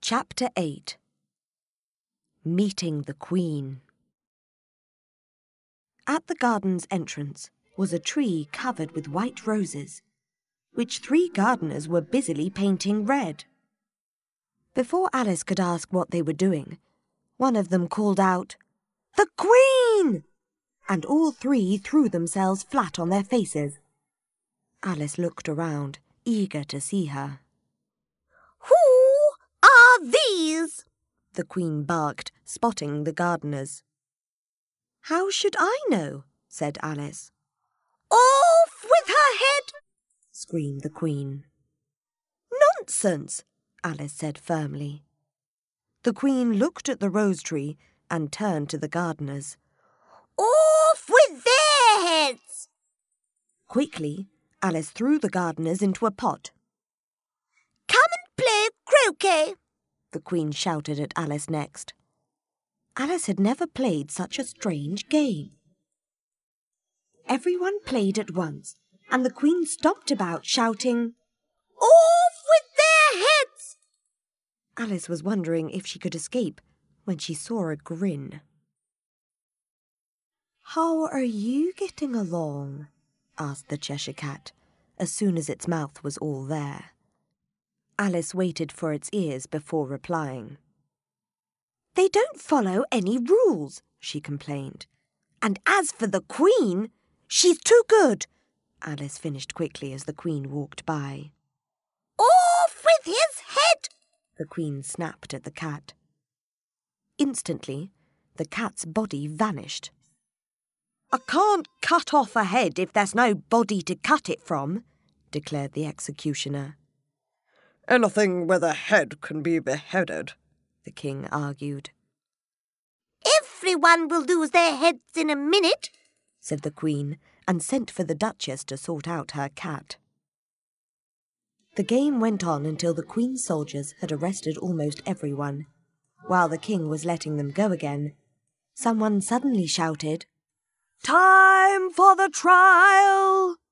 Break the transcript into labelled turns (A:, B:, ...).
A: Chapter 8. Meeting the Queen. At the garden's entrance was a tree covered with white roses, which 3 gardeners were busily painting red. Before Alice could ask what they were doing, one of them called out, "The Queen!" and all 3 threw themselves flat on their faces. Alice looked around, eager to see her.
B: "Who are these?"
A: the Queen barked, spotting the gardeners. "How should I know?" said Alice.
B: "Off with her head!"
A: screamed the Queen. "Nonsense!" Alice said firmly. The Queen looked at the rose tree and turned to the gardeners.
B: "Off with their heads!"
A: Quickly, Alice threw the gardeners into a pot.
B: "Come and play croquet!"
A: the Queen shouted at Alice next. Alice had never played such a strange game. Everyone played at once, and the Queen stomped about shouting,
B: "Off with their heads!"
A: Alice was wondering if she could escape when she saw a grin. "How are you getting along?" asked the Cheshire Cat, as soon as its mouth was all there. Alice waited for its ears before replying. "They don't follow any rules," she complained. "And as for the Queen, she's too good." Alice finished quickly as the Queen walked by.
B: "Off with his head!"
A: the Queen snapped at the cat. Instantly, the cat's body vanished. "I can't cut off a head if there's no body to cut it from," declared the executioner.
C: "Anything with a head can be beheaded,"
A: the King argued.
B: "Everyone will lose their heads in a minute,"
A: said the Queen, and sent for the Duchess to sort out her cat. The game went on until the Queen's soldiers had arrested almost everyone. While the King was letting them go again, someone suddenly shouted, "Time for the trial!"